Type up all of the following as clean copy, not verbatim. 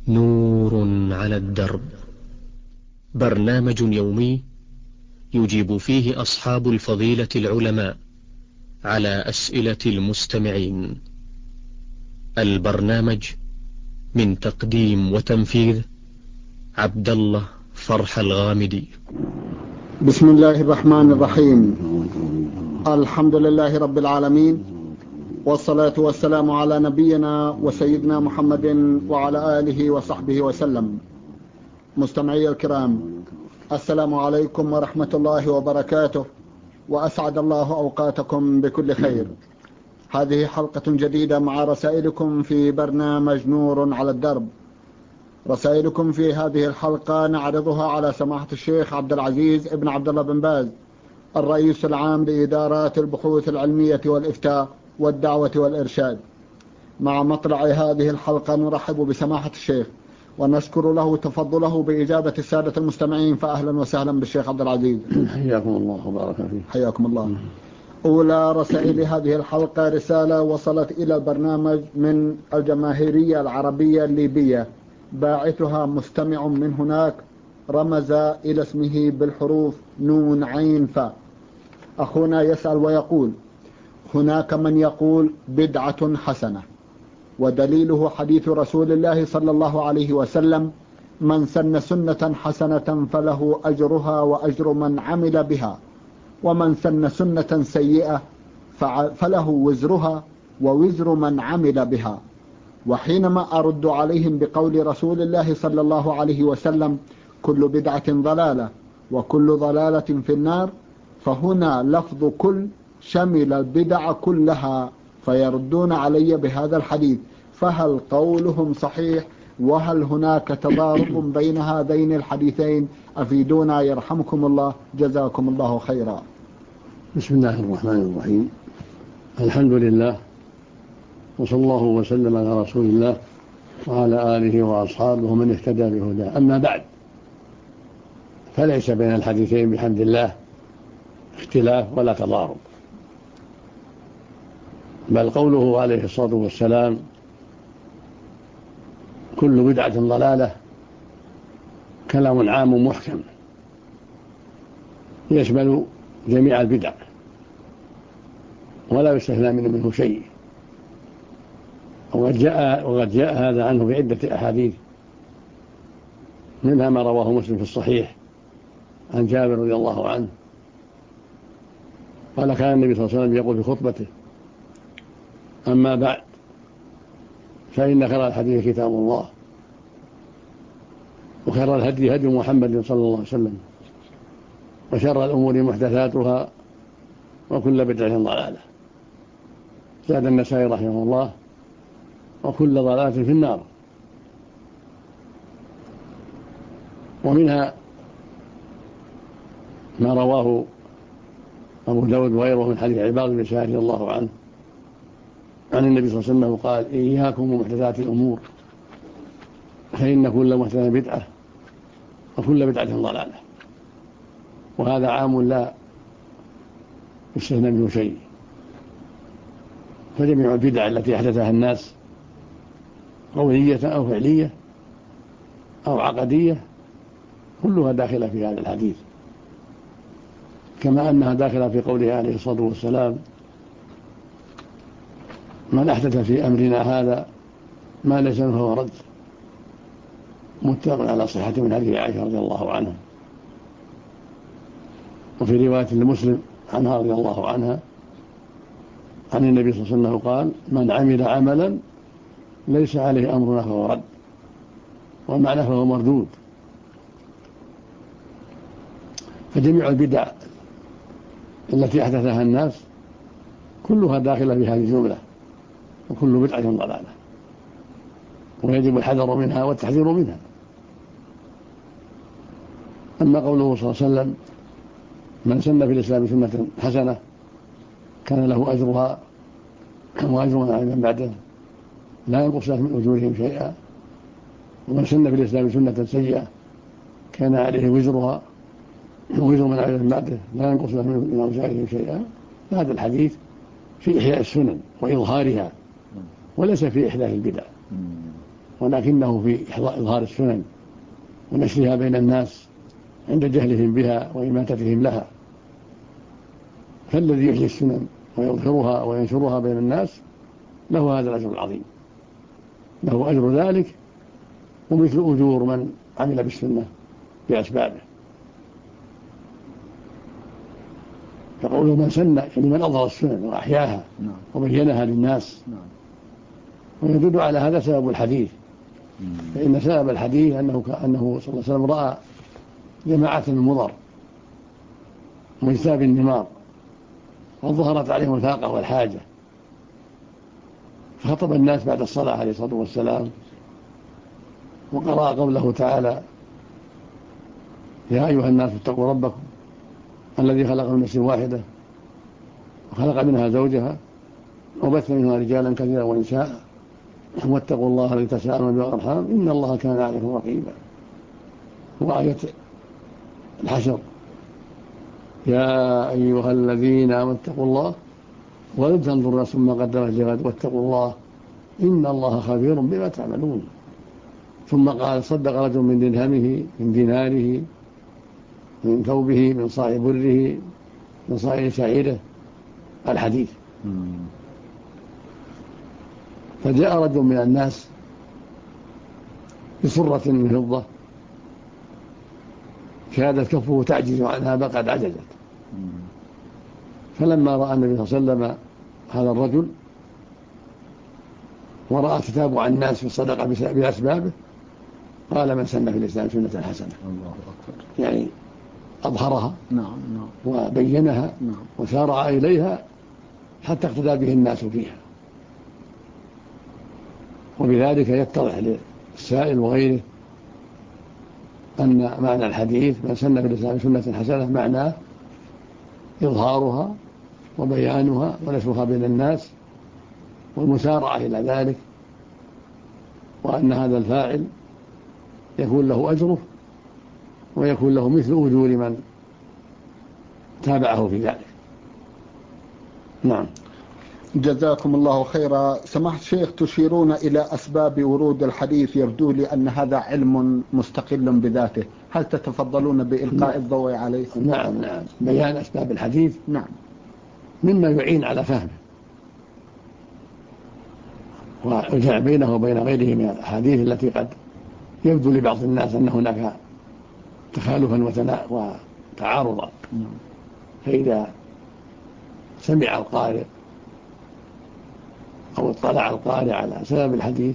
نور على الدرب، برنامج يومي يجيب فيه أصحاب الفضيلة العلماء على أسئلة المستمعين. البرنامج من تقديم وتنفيذ عبد الله فرح الغامدي. بسم الله الرحمن الرحيم. الحمد لله رب العالمين، والصلاة والسلام على نبينا وسيدنا محمد وعلى آله وصحبه وسلم. مستمعي الكرام، السلام عليكم ورحمة الله وبركاته، وأسعد الله أوقاتكم بكل خير. هذه حلقة جديدة مع رسائلكم في برنامج نور على الدرب. رسائلكم في هذه الحلقة نعرضها على سماحة الشيخ عبد العزيز ابن عبد الله بن باز، الرئيس العام لإدارات البحوث العلمية والإفتاء والدعوة والإرشاد. مع مطلع هذه الحلقة نرحب بسماحة الشيخ ونشكر له تفضله بإجابة السادة المستمعين، فأهلا وسهلا بالشيخ عبد العزيز. حياكم الله وبارك فيك. حياكم الله. أولى رسائل هذه الحلقة رسالة وصلت إلى البرنامج من الجماهيرية العربية الليبية، باعثها مستمع من هناك رمز إلى اسمه بالحروف نون عين فاء. أخونا يسأل ويقول: هناك من يقول بدعة حسنة، ودليله حديث رسول الله صلى الله عليه وسلم: من سن سنة حسنة فله أجرها وأجر من عمل بها، ومن سن سنة سيئة فله وزرها ووزر من عمل بها. وحينما أرد عليهم بقول رسول الله صلى الله عليه وسلم: كل بدعة ضلالة وكل ضلالة في النار، فهنا لفظ كل شمل البدع كلها، فيردون علي بهذا الحديث، فهل قولهم صحيح؟ وهل هناك تضارب بين هذين الحديثين؟ أفيدونا يرحمكم الله، جزاكم الله خيرا. بسم الله الرحمن الرحيم. الحمد لله، وصلى الله وسلم على رسول الله وعلى آله وأصحابه ومن اهتدى بهداه. أما بعد، فليس بين الحديثين بحمد الله اختلاف ولا تضارب، بل قوله عليه الصلاة والسلام: كل بدعة ضلالة، كلام عام محكم يشمل جميع البدع ولا يستثنى منه شيء. وقد جاء هذا عنه في عدة أحاديث، منها ما رواه مسلم في الصحيح عن جابر رضي الله عنه قال: كان النبي صلى الله عليه وسلم يقول في خطبته: أما بعد، فإن خير الحديث كتاب الله، وخير الهدي هدي محمد صلى الله عليه وسلم، وشر الأمور محدثاتها، وكل بدعة ضلالة. زاد النسائي رحمه الله: وكل ضلالة في النار. ومنها ما رواه أبو داود وغيره من حديث عباد بن سعد رضي الله عنه عن النبي صلى الله عليه وسلم قال: إياكم ومحدثات الأمور، فإن كل محدثة بدعة وكل بدعة ضلالة. وهذا عام لا يستثنى منه شيء، فجميع البدع التي أحدثها الناس قولية أو فعلية أو عقدية كلها داخلة في هذا الحديث، كما أنها داخلة في قوله عليه الصلاة والسلام: من أحدث في أمرنا هذا ما ليس منه فهو رد. متفق على صحة من حديث عائشة رضي الله عنها. وفي رواية لمسلم عنها رضي الله عنها عن النبي صلى الله عليه وسلم قال: من عمل عملا ليس عليه أمرنا فهو رد، والمعنى فهو مردود. فجميع البدع التي أحدثها الناس كلها داخلة في هذه الجملة، وكل بدعة ضلالة، ويجب الحذر منها والتحذير منها. أما قوله صلى الله عليه وسلم: من سن في الإسلام سنة حسنة كان له أجرها وأجر من عمل بعده لا ينقص من أجورهم شيئا، ومن سن في الإسلام سنة سيئة كان عليه وزرها ووزر من عمل بعده لا ينقص من أوزارهم شيئا. هذا الحديث في إحياء السنن وإظهارها، وليس في إحداث البدع. ولكنه في إظهار السنن ونشرها بين الناس عند جهلهم بها وإماتتهم لها. فالذي يحيي السنن ويظهرها وينشرها بين الناس له هذا الأجر العظيم، له أجر ذلك ومثل أجور من عمل بالسنة بأسبابه. فقوله من سن يعني من أظهر السنن وأحياها وبينها للناس، ويدل على هذا سبب الحديث. فإن سبب الحديث أنه صلى الله عليه وسلم رأى جماعة من مضر واجتاب النمار وظهرت عليهم الفاقة والحاجة، فخطب الناس بعد الصلاة عليه الصلاة والسلام وقرأ قوله تعالى: يا أيها الناس اتقوا ربكم الذي خلق من نفس واحدة وخلق منها زوجها وبث منها رجالا كثيرا ونساء واتقوا الله الذي تساءلون به والأرحام إن الله كان عليكم رقيبا. وآية الحشر: يا أيها الذين آمنوا اتقوا الله ولتنظر نفس ما قدمت لغد واتقوا الله إن الله خبير بما تعملون. ثم قال: صدق رجل من درهمه من ديناره من ثوبه من صاع بره من صاع شعيره. الحديث. فجاء رجل من الناس بصرة من فضة كادت كفه تعجز عنها فقد عجزت. فلما رأى النبي صلى الله عليه وسلم هذا الرجل ورأى تتابع الناس في الصدقة بأسبابه قال: من سن في الإسلام سنة حسنة. الله أكبر. يعني أظهرها نعم وبينها نعم. وسارع إليها حتى اقتدى به الناس فيها. وبذلك يتضح للسائل وغيره أن معنى الحديث من سن في الإسلام سنة حسنة معناه إظهارها وبيانها ونشرها بين الناس والمسارعة إلى ذلك، وأن هذا الفاعل يكون له أجره ويكون له مثل أجور من تابعه في ذلك. نعم. جزاكم الله خيرا. سماحة الشيخ، تشيرون إلى أسباب ورود الحديث، يبدو لي أن هذا علم مستقل بذاته، هل تتفضلون بإلقاء الضوء عليه؟ نعم بيان أسباب الحديث نعم مما يعين على فهمه ويجمع بينه وبين غيره من الأحاديث التي قد يبدو لبعض الناس أن هناك تخالفا وتعارضا. فإذا سمع القارئ أو اطلع القارئ على سبب الحديث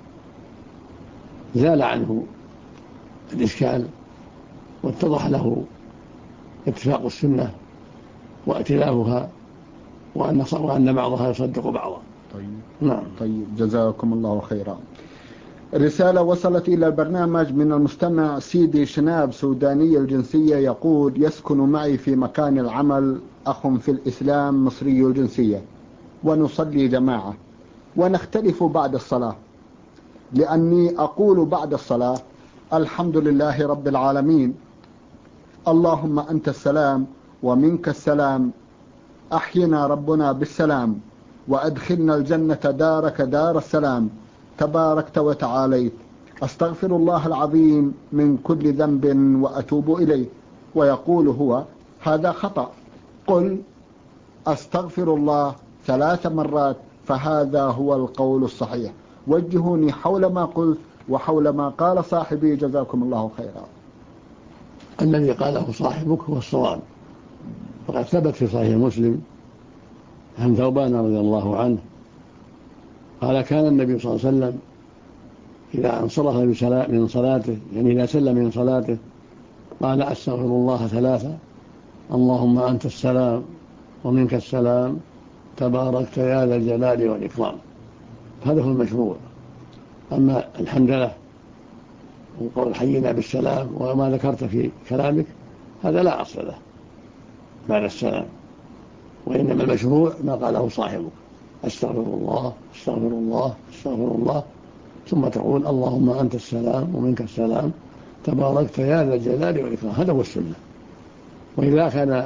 زال عنه الإشكال واتضح له اتفاق السنة وائتلافها وأن بعضها يصدق بعضا. طيب جزاكم الله خيرا. رسالة وصلت إلى البرنامج من المستمع سيدي شناب سوداني الجنسية، يقول: يسكن معي في مكان العمل أخ في الإسلام مصري الجنسية ونصلي جماعة ونختلف بعد الصلاة، لأني أقول بعد الصلاة: الحمد لله رب العالمين، اللهم أنت السلام ومنك السلام، أحينا ربنا بالسلام وأدخلنا الجنة دارك دار السلام، تباركت وتعاليت، أستغفر الله العظيم من كل ذنب وأتوب إليه. ويقول هو: هذا خطأ، قل أستغفر الله 3 مرات فهذا هو القول الصحيح. وجهوني حول ما قلت وحول ما قال صاحبي، جزاكم الله خيرا. الذي قاله صاحبك هو الصواب، وقد ثبت في صحيح مسلم عن ثوبان رضي الله عنه قال: كان النبي صلى الله عليه وسلم إذا انصرف من صلاته، يعني إذا سلم من صلاته، قال: أستغفر الله 3، اللهم أنت السلام ومنك السلام، تباركت يا ذا الجلال والإكرام. هذا هو المشروع. أما الحمد لله وقول حينا بالسلام وما ذكرت في كلامك هذا لا أصل له بعد السلام، وإنما المشروع ما قاله صاحبك: أستغفر الله أستغفر الله أستغفر الله، ثم تقول: اللهم أنت السلام ومنك السلام، تباركت يا ذا الجلال والإكرام. هذا هو السنة. وإذا كان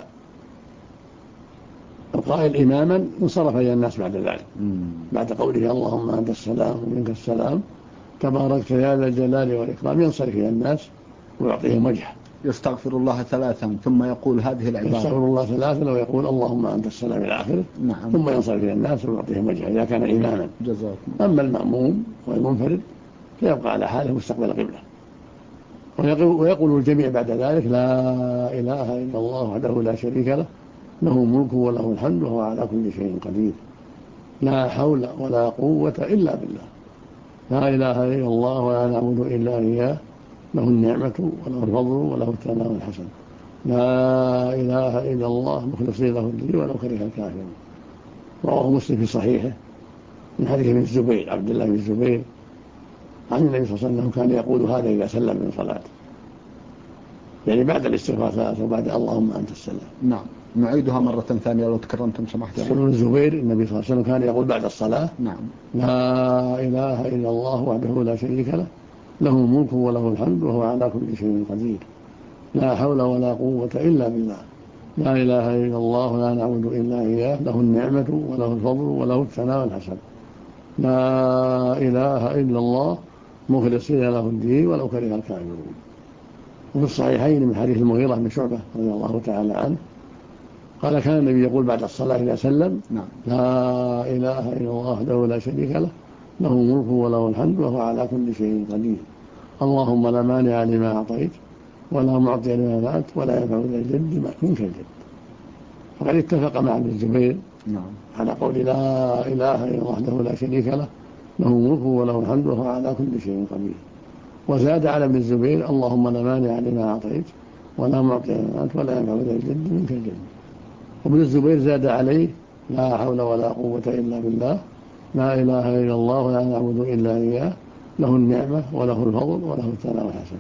القائل إماما انصرف إلى الناس بعد ذلك، بعد قوله اللهم أنت السلام ومنك السلام، تباركت يا ذا الجلال والإكرام، ينصرف إلى الناس ويعطيهم وجهه. يستغفر الله 3 ثم يقول هذه العبارة. يستغفر الله 3 ويقول اللهم أنت السلام إلى آخره. نعم. ثم ينصرف إلى الناس ويعطيهم وجهه إذا كان إماما. جزاكم. أما المأموم والمنفرد فيبقى على حاله مستقبل القبلة. ويقول الجميع بعد ذلك لا إله إلا الله وحده لا شريك له، له الملك وله الحمد وهو على كل شيء قدير، لا حول ولا قوة إلا بالله، لا إله إلا الله ولا نعبد إلا إياه، له النعمة وله الفضل وله الثناء الحسن، لا إله إلا الله مخلصين له الدين ولو كره الكافرون. رواه مسلم في صحيحه من حديث ابن الزبير عبد الله بن الزبير عن النبي صلى الله عليه وسلم كان يقول هذا إذا سلم من صلاته، يعني بعد الاستغفار 3 وبعد اللهم أنت السلام. نعم. نعيدها مرة ثانية لو تكرمتم سمحت. يقول ابن الزبير النبي صلى الله عليه وسلم كان يقول بعد الصلاة نعم لا إله إلا الله وحده لا شريك له، له الملك وله الحمد وهو على كل شيء قدير، لا حول ولا قوة إلا بالله، لا إله إلا الله ولا نعبد إلا إياه، له النعمة وله الفضل وله الثناء الحسن، لا إله إلا الله مخلصين له الدين ولو كره الكافرون. وفي الصحيحين من حديث المغيرة بن شعبة رضي الله تعالى عنه قال كان النبي يقول بعد الصلاة إذا سلم نعم. لا إله إلا الله وحده لا شريك له، له الملك وله الحمد وهو على كل شيء قدير، اللهم لا مانع لما أعطيت ولا معطي لما منعت ولا ينفع ذا الجد منك الجد. فقد اتفق مع ابن الزبير نعم على قول لا إله إلا الله وحده لا شريك له، له الملك وله الحمد وهو على كل شيء قدير. وزاد على ابن الزبير اللهم لا مانع لما أعطيت ولا معطي لما منعت ولا ينفع ذا الجد منك الجد. وابن الزبير زاد عليه لا حول ولا قوة إلا بالله، لا إله إلا الله ولا نعبد إلا إياه، له النعمة وله الفضل وله الثناء الحسن،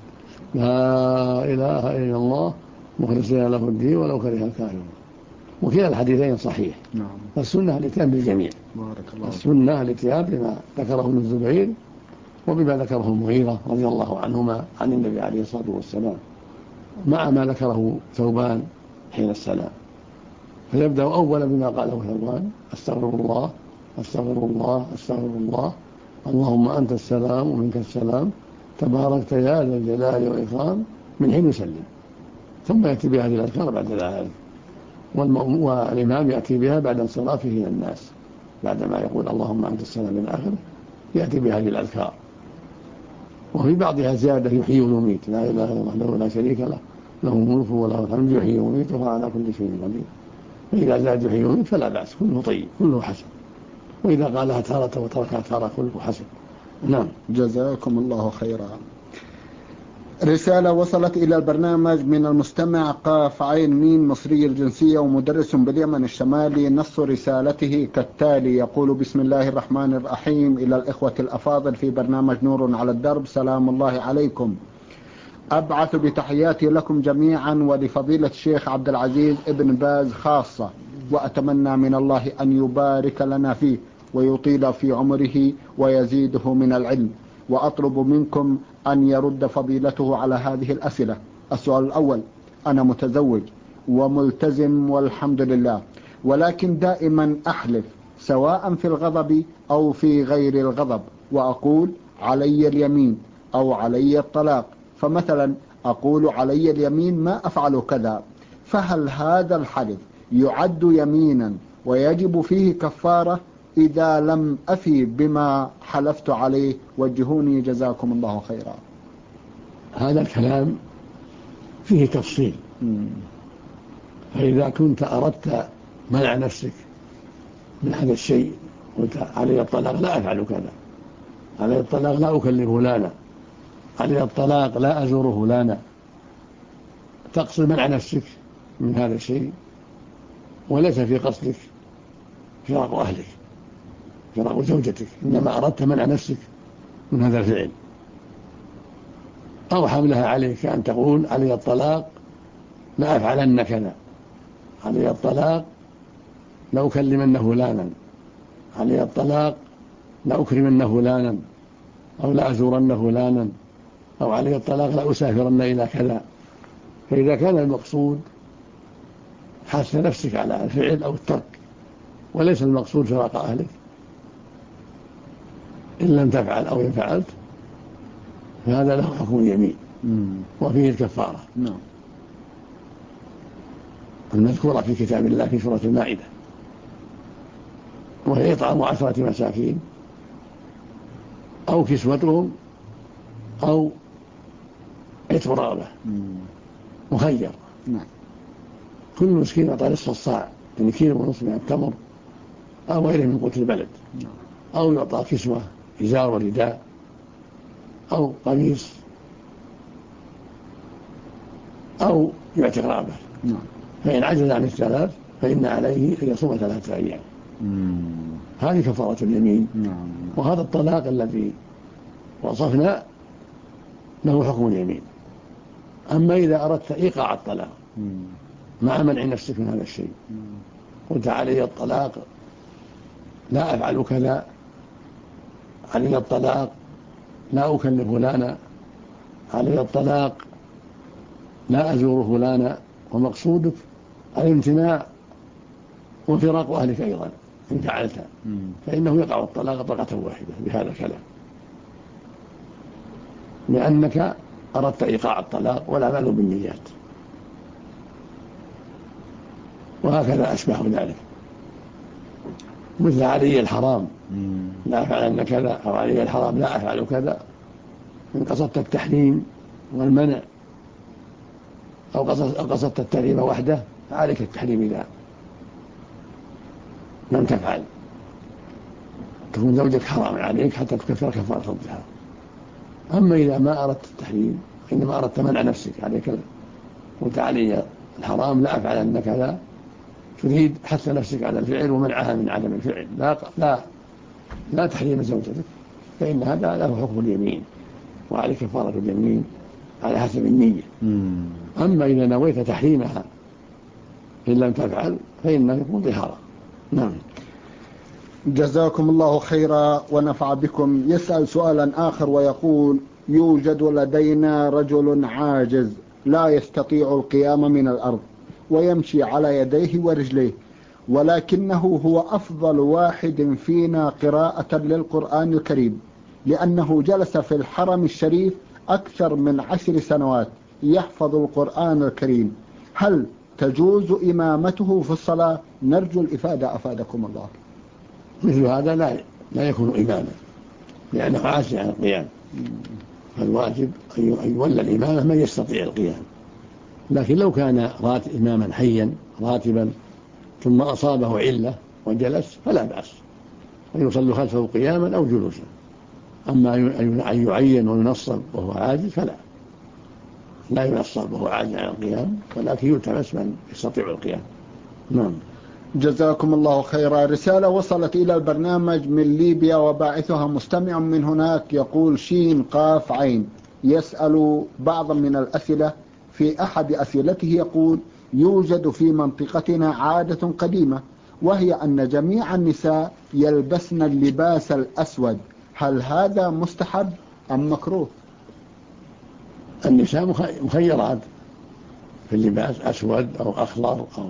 لا إله إلا الله مخلصين له الدين ولو كره الكافرون. وكلا الحديثين صحيح. نعم. السنة الاتيان بالجميع. بارك الله. السنة الاتيان بما ذكره ابن الزبير وبما ذكره المغيرة رضي الله عنهما عن النبي عليه الصلاة والسلام، مع ما ذكره ثوبان حين السلام. فيبدأ أولا بما قاله ثوبان استغفر الله استغفر الله استغفر الله، اللهم أنت السلام ومنك السلام، تباركت يا ذا الجلال والإكرام، من حين يسلم. ثم يأتي بهذه الأذكار بعد ذلك، والإمام يأتي بها بعد انصرافه إلى الناس، بعدما يقول اللهم أنت السلام من آخره يأتي بهذه الأذكار. وفي بعضها زيادة يحيي ويميت، لا إله إلا الله وحده لا شريك له، له الملك وله الحمد يحيي ويميت وهو على كل شيء قدير. فإذا زاد يحيي ويميت فلا بأس، كله طيب كله حسن، وإذا قالها تارة وتركها تارة كله حسن. نعم. جزاكم الله خيرا. رسالة وصلت إلى البرنامج من المستمع قاف عين ميم مصري الجنسية ومدرس باليمن الشمالي. نص رسالته كالتالي، يقول بسم الله الرحمن الرحيم. إلى الإخوة الأفاضل في برنامج نور على الدرب، سلام الله عليكم. أبعث بتحياتي لكم جميعا ولفضيلة الشيخ عبد العزيز ابن باز خاصة، وأتمنى من الله أن يبارك لنا فيه ويطيل في عمره ويزيده من العلم. وأطلب منكم أن يرد فضيلته على هذه الأسئلة. السؤال الأول: أنا متزوج وملتزم والحمد لله، ولكن دائما أحلف سواء في الغضب أو في غير الغضب، وأقول علي اليمين أو علي الطلاق. فمثلا أقول علي اليمين ما أفعل كذا، فهل هذا الحلف يعد يمينا ويجب فيه كفارة إذا لم أفي بما حلفت عليه؟ وجهوني جزاكم الله خيرا. هذا الكلام فيه تفصيل. فإذا كنت أردت منع نفسك من هذا الشيء، قلت علي الطلاق لا أفعل كذا، علي الطلاق لا أكلم فلانا، علي الطلاق لا أزور فلانا، تقصد منع نفسك من هذا الشيء وليس في قصدك فراق أهلك فراق زوجتك، إنما أردت منع نفسك من هذا الفعل. أو حملها عليك أن تقول علي الطلاق لا أفعلن كذا، علي الطلاق لا أكلمن فلانا، علي الطلاق لا أكرمن فلانا، أو لا أزورن فلانا، أو علي الطلاق لا أسافرن إلى كذا. فإذا كان المقصود حث نفسك على الفعل أو الترك وليس المقصود فراق أهلك، إن لم تفعل أو إن فعلت فهذا له حكم اليمين وفيه الكفارة نعم. المذكورة في كتاب الله في سورة المائدة، وهي إطعام 10 مساكين أو كسوتهم أو عتق رغبة مخير. نعم. كل مسكين يعطى نصف الصاع، يعني 1.5 كيلو من التمر أو غيره من قوت البلد، أو يعطى كسوة إزار ورداء أو قميص أو يعتق رغبة. فإن عجز عن الثلاث فإن عليه أن يصوم 3 أيام. هذه كفارة اليمين. وهذا الطلاق الذي وصفنا له حكم اليمين. أما إذا أردت إيقاع الطلاق مع منع نفسك من هذا الشيء، قلت علي الطلاق لا أفعل كذا، علي الطلاق لا أكلف فلانا، علي الطلاق لا أزور فلانا، ومقصودك الامتناع وفراق أهلك أيضا إن فعلتها، فإنه يقع الطلاق طلقة واحدة بهذا الكلام، لأنك أردت إيقاع الطلاق والعمل بالنيات. وهكذا أشبه ذلك، مثل علي الحرام لا أفعل كذا، أو علي الحرام لا أفعل كذا، إن قصدت التحريم والمنع أو قصدت التحريم وحده فعليك التحريم إذا لم تفعل، تكون زوجك حرام عليك حتى تكفر كفارة الظهار. أما إذا ما أردت التحريم، إنما أردت منع نفسك، عليك قلت علي الحرام لا أفعل أن كذا، تريد حث نفسك على الفعل ومنعها من عدم الفعل، لا تحريم زوجتك، فإن هذا له حكم اليمين وعليك كفارة اليمين على حسب النية. أما إذا نويت تحريمها إن لم تفعل فإنه يكون ظهارا. نعم. جزاكم الله خيرا ونفع بكم. يسأل سؤالا آخر ويقول: يوجد لدينا رجل عاجز لا يستطيع القيام من الأرض ويمشي على يديه ورجليه، ولكنه هو أفضل واحد فينا قراءة للقرآن الكريم، لأنه جلس في الحرم الشريف أكثر من 10 سنوات يحفظ القرآن الكريم. هل تجوز إمامته في الصلاة؟ نرجو الإفادة أفادكم الله. مثل هذا لا يكون إماما، لأنه عاجز عن القيام، فالواجب أن يولى الإمامة من يستطيع القيام. لكن لو كان إماما حيا راتبا ثم أصابه علة وجلس فلا بأس أن يصلي خلفه قياما أو جلوسا. أما أن يعين وينصب وهو عاجز فلا، لا ينصب وهو عاجز عن القيام، ولكن يلتمس من يستطيع القيام. نعم. جزاكم الله خيرا. رسالة وصلت إلى البرنامج من ليبيا وباعثها مستمع من هناك، يقول شين قاف عين، يسأل بعضا من الأسئلة. في أحد أسئلته يقول: يوجد في منطقتنا عادة قديمة، وهي أن جميع النساء يلبسن اللباس الأسود، هل هذا مستحب أم مكروه؟ النساء مخيرات في اللباس، أسود أو أخضر أو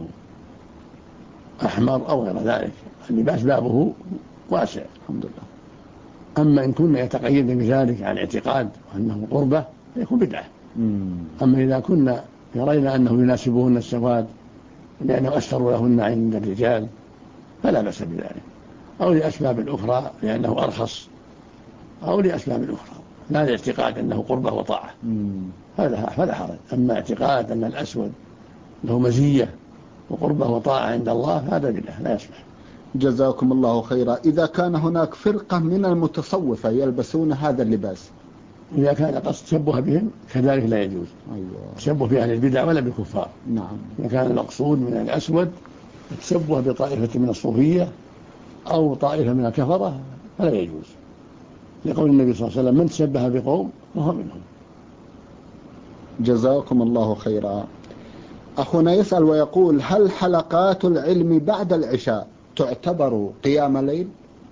أحمر أو غير ذلك، اللباس بابه واسع الحمد لله. أما إن كنا يتقيدن بذلك عن اعتقاد وأنه قربة فيكون بدعة. أما إذا كنا يرينا أنه يناسبهن السواد لأنه أستر لهن عند الرجال فلا بأس بذلك، أو لأسباب أخرى لأنه أرخص، أو لأسباب أخرى لا لاعتقاد أنه قربة وطاعة، فلا حرج. أما اعتقاد أن الأسود له مزية وقربة وطاعة عند الله هذا بدعة لا يصلح. جزاكم الله خيرا. إذا كان هناك فرقة من المتصوفة يلبسون هذا اللباس، إذا كان قصد تشبه بهم كذلك لا يجوز. تشبه بأهل البدع ولا بالكفار. نعم. إذا كان المقصود من الأسود تشبه بطائفة من الصوفية أو طائفة من الكفرة فلا يجوز، لقول النبي صلى الله عليه وسلم: من تشبه بقوم فهو منهم. جزاكم الله خيرا. أخونا يسأل ويقول: هل حلقات العلم بعد العشاء تعتبر قيام ليل؟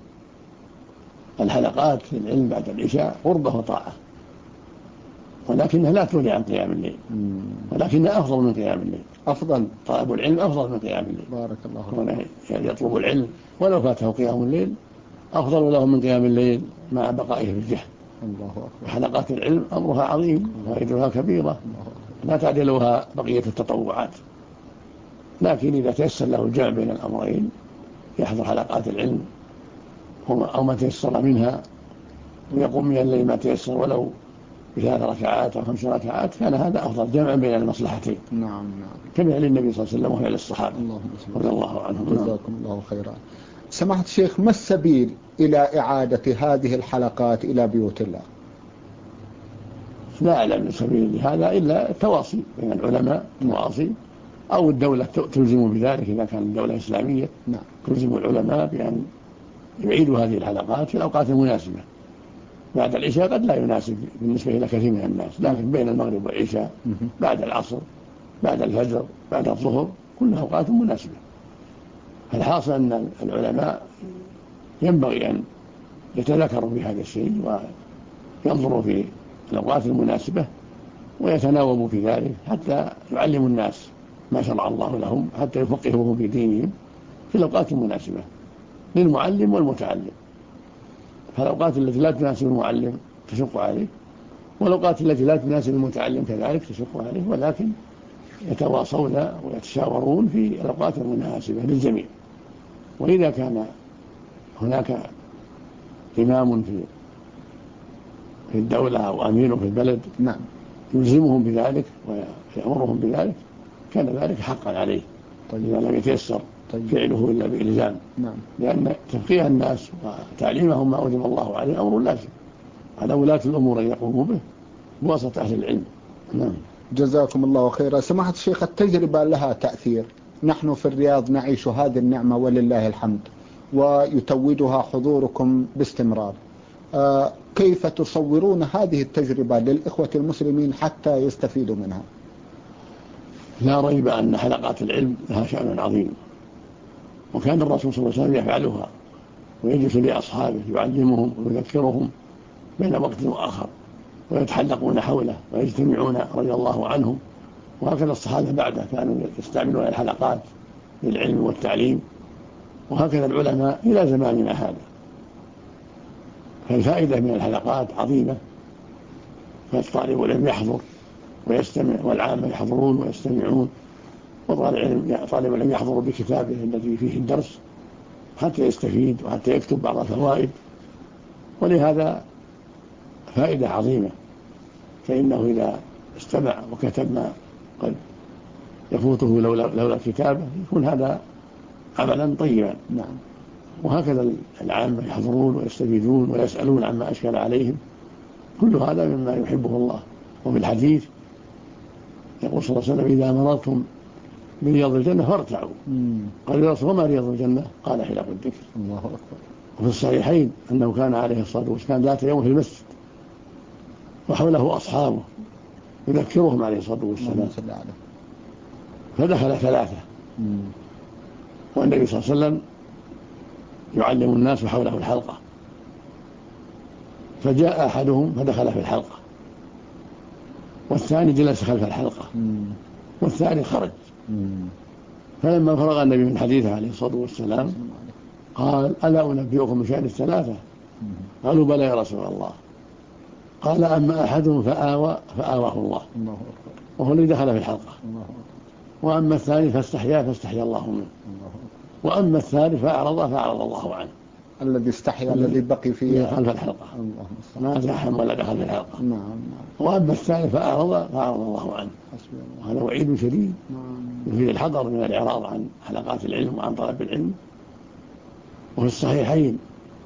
الحلقات في العلم بعد العشاء قربة وطاعة، ولكنها لا تغني عن قيام الليل، ولكنها أفضل من قيام الليل. أفضل، طلب العلم أفضل من قيام الليل. بارك الله فيك. يعني يطلب العلم ولو فاته قيام الليل أفضل له من قيام الليل مع بقائه في الجهل. الله أكبر. وحلقات العلم أمرها عظيم وفائدتها كبيرة لا تعدلها بقية التطوعات، لكن إذا تيسر له الجمع بين الأمرين يحضر حلقات العلم أو ما تيسر منها ويقوم من الليل ما تيسر ولو ب3 ركعات أو 5 ركعات، كان هذا أفضل جمع بين المصلحتين. نعم. كما للنبي صلى الله عليه وسلم وفعل الصحابة رضي الله عنهم. جزاكم الله خيرا. سماحة الشيخ، ما السبيل إلى إعادة هذه الحلقات إلى بيوت الله؟ لا أعلم من سبيل هذا إلا التواصي بين العلماء، التواصي أو الدولة تلزم بذلك إذا كانت الدولة إسلامية. نعم. تلزم العلماء بأن يعيدوا هذه الحلقات في الأوقات المناسبة. بعد العشاء قد لا يناسب بالنسبة إلى كثير من الناس، لكن بين المغرب والعشاء، بعد العصر، بعد الفجر، بعد الظهر، كلها أوقات مناسبة. الحاصل أن العلماء ينبغي أن يتذكروا بهذا الشيء وينظروا في الأوقات المناسبة ويتناوبوا في ذلك حتى يعلموا الناس ما شرع الله لهم، حتى يفقهوهم في دينهم في الأوقات المناسبة للمعلم والمتعلم. فالأوقات التي لا تناسب المعلم تشق عليه، والأوقات التي لا تناسب المتعلم كذلك تشق عليه، ولكن يتواصون ويتشاورون في الأوقات المناسبة للجميع. وإذا كان هناك إمام في الدولة أو أمير في البلد نعم يلزمهم بذلك ويأمرهم بذلك كان ذلك حقا عليه. إذا لم يتيسر فعله إلا بإلزام. نعم. لأن تفقيه الناس وتعليمهم ما أوجب الله عليه أمر لازم على ولاة الأمور أن يقوموا به بواسطة أهل العلم. نعم. جزاكم الله خيرا. سماحة الشيخ، التجربة لها تأثير، نحن في الرياض نعيش هذه النعمة ولله الحمد، ويتوجها حضوركم باستمرار. كيف تصورون هذه التجربة للإخوة المسلمين حتى يستفيدوا منها؟ لا ريب أن حلقات العلم لها شأن عظيم، وكان الرسول صلى الله عليه وسلم يفعلها ويجلس لأصحابه يعلمهم ويذكرهم بين وقت وآخر، ويتحلقون حوله ويجتمعون رضي الله عنهم. وهكذا الصحابة بعده كانوا يستعملون الحلقات للعلم والتعليم، وهكذا العلماء إلى زماننا هذا. فالفائدة من الحلقات عظيمة، فالطالب العلم يحضر ويستمع والعامة يحضرون ويستمعون، وطالب العلم يحضر بكتابه الذي فيه الدرس حتى يستفيد وحتى يكتب بعض الفوائد. ولهذا فائدة عظيمة، فإنه إذا استمع وكتب ما قد يفوته لولا الكتابة يكون هذا عملا طيبا. نعم. وهكذا العامة يحضرون ويستفيدون ويسألون عما أشكل عليهم، كل هذا مما يحبه الله. وفي الحديث يقول صلى الله عليه وسلم: إذا مررتم برياض الجنة فارتعوا. قال: يا رسول الله ما رياض الجنة؟ قال: حلق الذكر. الله أكبر. وفي الصحيحين أنه كان عليه الصلاة والسلام ذات يوم في المسجد وحوله أصحابه يذكرهم عليه الصلاة والسلام، فدخل 3 والنبي صلى الله عليه وسلم يعلم الناس وحوله الحلقة، فجاء أحدهم فدخل في الحلقة، والثاني جلس خلف الحلقة، والثاني خرج. فلما فرغ النبي من حديثه عليه الصلاة والسلام قال: ألا أنبئكم بشأن ال3؟ قالوا: بلى يا رسول الله. قال: أما أحدهم فآواه الله، وهو الذي دخل في الحلقة، وأما الثاني فاستحيا الله منه، وأما الثالث فأعرض الله عنه. الذي استحيا الذي بقي في خلف الحلقة ما زاحم ولا دخل في الحلقة. نعم. وأما الثالث فأعرض الله عنه. وهذا وعيد شديد يفيد الحذر من الإعراض عن حلقات العلم وعن طلب العلم. وفي الصحيحين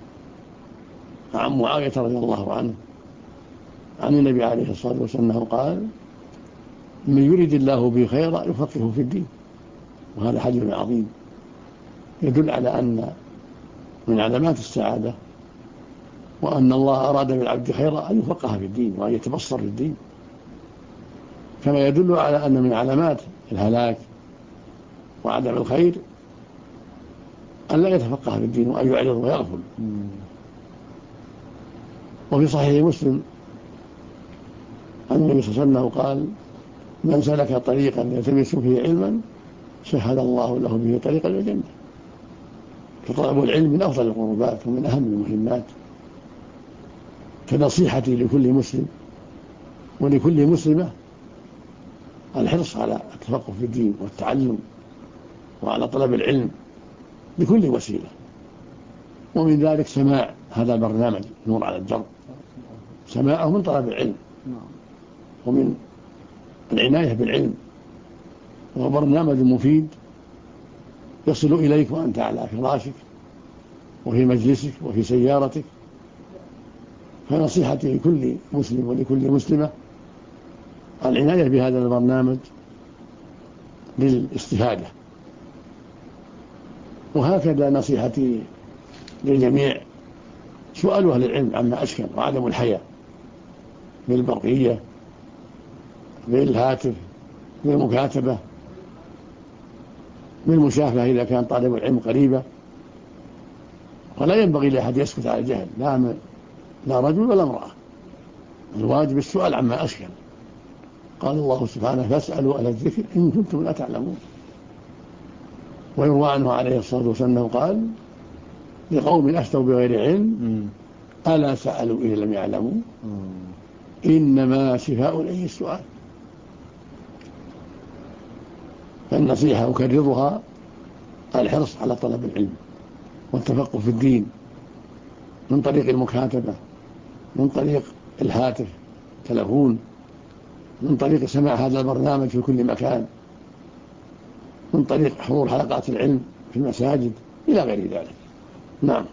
عن معاوية رضي الله عنه عن النبي عليه الصلاة والسلام قال: من يريد الله به خيرا يفقهه في الدين. وهذا حديث عظيم يدل على أن من علامات السعادة وأن الله أراد بالعبد خيرا أن يفقه في الدين وأن يتبصر في الدين، كما يدل على أن من علامات الهلاك وعدم الخير أن لا يتفقه في الدين وأن يعرض ويغفل. وفي صحيح مسلم أن النبي صلى الله عليه وسلم قال: من سلك طريقا يلتمس فيه علما سهل الله له به طريقا إلى الجنة. فطلب العلم من أفضل القربات ومن أهم المهمات، فنصيحتي لكل مسلم ولكل مسلمة الحرص على التفقه في الدين والتعلم وعلى طلب العلم بكل وسيلة، ومن ذلك سماع هذا البرنامج نور على الدرب، سماعه من طلب العلم ومن العناية بالعلم، وهو برنامج مفيد يصل إليك وأنت على فراشك وفي مجلسك وفي سيارتك. فنصيحتي لكل مسلم ولكل مسلمة العناية بهذا البرنامج للاستفادة. وهكذا نصيحتي للجميع سؤال أهل العلم عما أشكل وعدم الحياء بالبرقية بالهاتف بالمكاتبة بالمشافهة إذا كان طالب العلم قريبة. ولا ينبغي لأحد يسكت على الجهل، لا رجل ولا امرأة، الواجب السؤال عما أشكل. قال الله سبحانه فاسألوا أهل الذكر إن كنتم لا تعلمون. ويروى عنه عليه الصلاة والسلام قال لقوم أفتوا بغير علم ألا سألوا إذا لم يعلموا إنما شفاء العي السؤال. فالنصيحة أكررها الحرص على طلب العلم والتفقه في الدين من طريق المكاتبة، من طريق الهاتف تلفون، من طريق سماع هذا البرنامج في كل مكان، من طريق حضور حلقات العلم في المساجد إلى غير ذلك. نعم.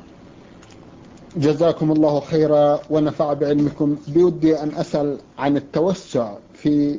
جزاكم الله خيرا ونفع بعلمكم. بودي أن أسأل عن التوسع في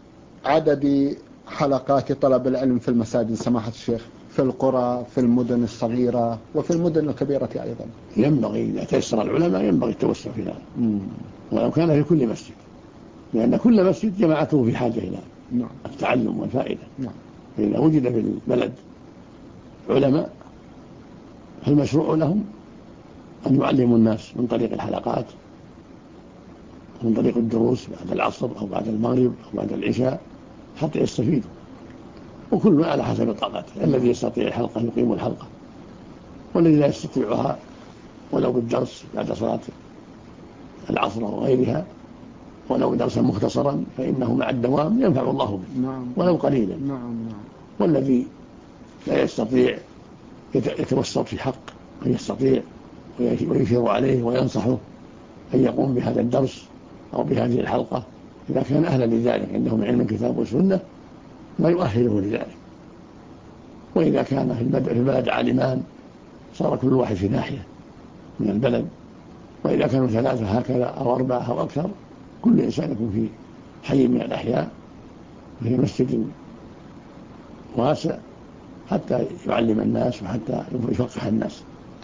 عدد حلقات طلب العلم في المساجد سماحة الشيخ، في القرى، في المدن الصغيرة وفي المدن الكبيرة أيضا. ينبغي إذا تيسر العلماء ينبغي التوسع في ذلك، ولو كان في كل مسجد، لأن كل مسجد جماعته في حاجة إلى التعلم والفائدة. فإذا وجد في البلد علماء فالمشروع لهم أن يعلموا الناس من طريق الحلقات ومن طريق الدروس بعد العصر أو بعد المغرب أو بعد العشاء حتى يستفيدوا، وكل على حسب طاقته. الذي يستطيع الحلقة يقيم الحلقة، والذي لا يستطيعها ولو بالدرس بعد صلاة العصر وغيرها ولو درسا مختصرا فإنه مع الدوام ينفع الله به ولو قليلا. والذي لا يستطيع يتوسط في حق من يستطيع ويشير عليه وينصحه أن يقوم بهذا الدرس أو بهذه الحلقة إذا كان أهلا لذلك عنده من علم الكتاب والسنة ما يؤهله لذلك. وإذا كان في البلد عالمان صار كل واحد في ناحية من البلد، وإذا كانوا ثلاثة هكذا أو أربعة أو أكثر كل إنسان يكون في حي من الأحياء في مسجد واسع حتى يعلم الناس وحتى يفقه الناس.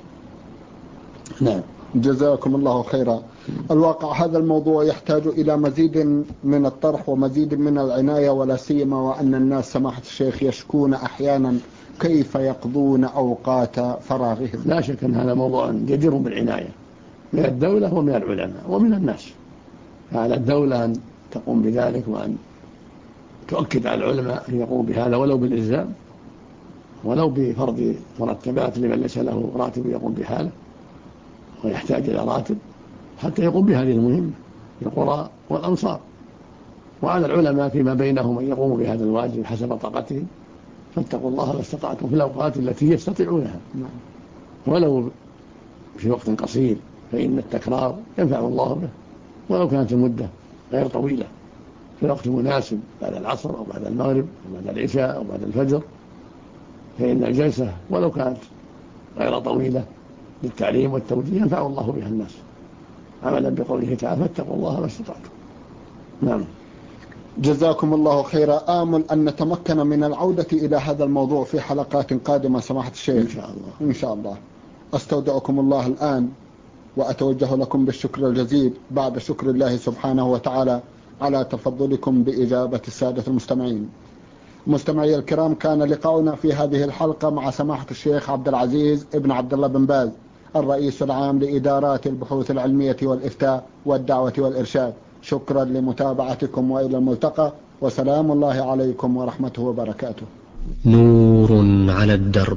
نعم. جزاكم الله خيرا. الواقع هذا الموضوع يحتاج إلى مزيد من الطرح ومزيد من العناية، ولا سيما وأن الناس سماحة الشيخ يشكون أحيانا كيف يقضون أوقات فراغهم. لا شك أن هذا موضوع جدير بالعناية من الدولة ومن العلماء ومن الناس. فعلى الدولة أن تقوم بذلك وأن تؤكد على العلماء أن يقوموا بهذا ولو بالإلزام ولو بفرض مرتبات لمن ليس له راتب يقوم بحاله ويحتاج إلى راتب حتى يقوم بهذه المهمة في القرى والأمصار. وعلى العلماء فيما بينهم أن يقوموا بهذا الواجب حسب طاقتهم، فاتقوا الله ما استطعتم في الأوقات التي يستطيعونها ولو في وقت قصير، فإن التكرار ينفع الله به ولو كانت المدة غير طويلة، في وقت مناسب بعد العصر أو بعد المغرب أو بعد العشاء أو بعد الفجر، فإن الجلسة ولو كانت غير طويلة للتعليم والتوجيه ينفع الله بها الناس، عملا بقوله تعالى فاتقوا الله ما استطعتم. نعم. جزاكم الله خيرا. آمل أن نتمكن من العودة إلى هذا الموضوع في حلقات قادمة سماحة الشيخ إن شاء الله. إن شاء الله. أستودعكم الله الآن وأتوجه لكم بالشكر الجزيل بعد شكر الله سبحانه وتعالى على تفضلكم بإجابة السادة المستمعين. مستمعي الكرام، كان لقاؤنا في هذه الحلقة مع سماحة الشيخ عبد العزيز ابن عبد الله بن باز، الرئيس العام لإدارات البحوث العلمية والإفتاء والدعوة والإرشاد. شكرا لمتابعتكم وإلى الملتقى، وسلام الله عليكم ورحمته وبركاته. نور على الدرب،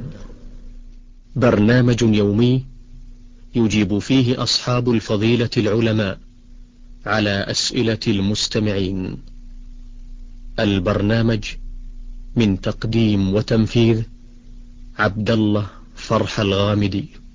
برنامج يومي يجيب فيه أصحاب الفضيلة العلماء على أسئلة المستمعين. البرنامج من تقديم وتنفيذ عبد الله فرح الغامدي.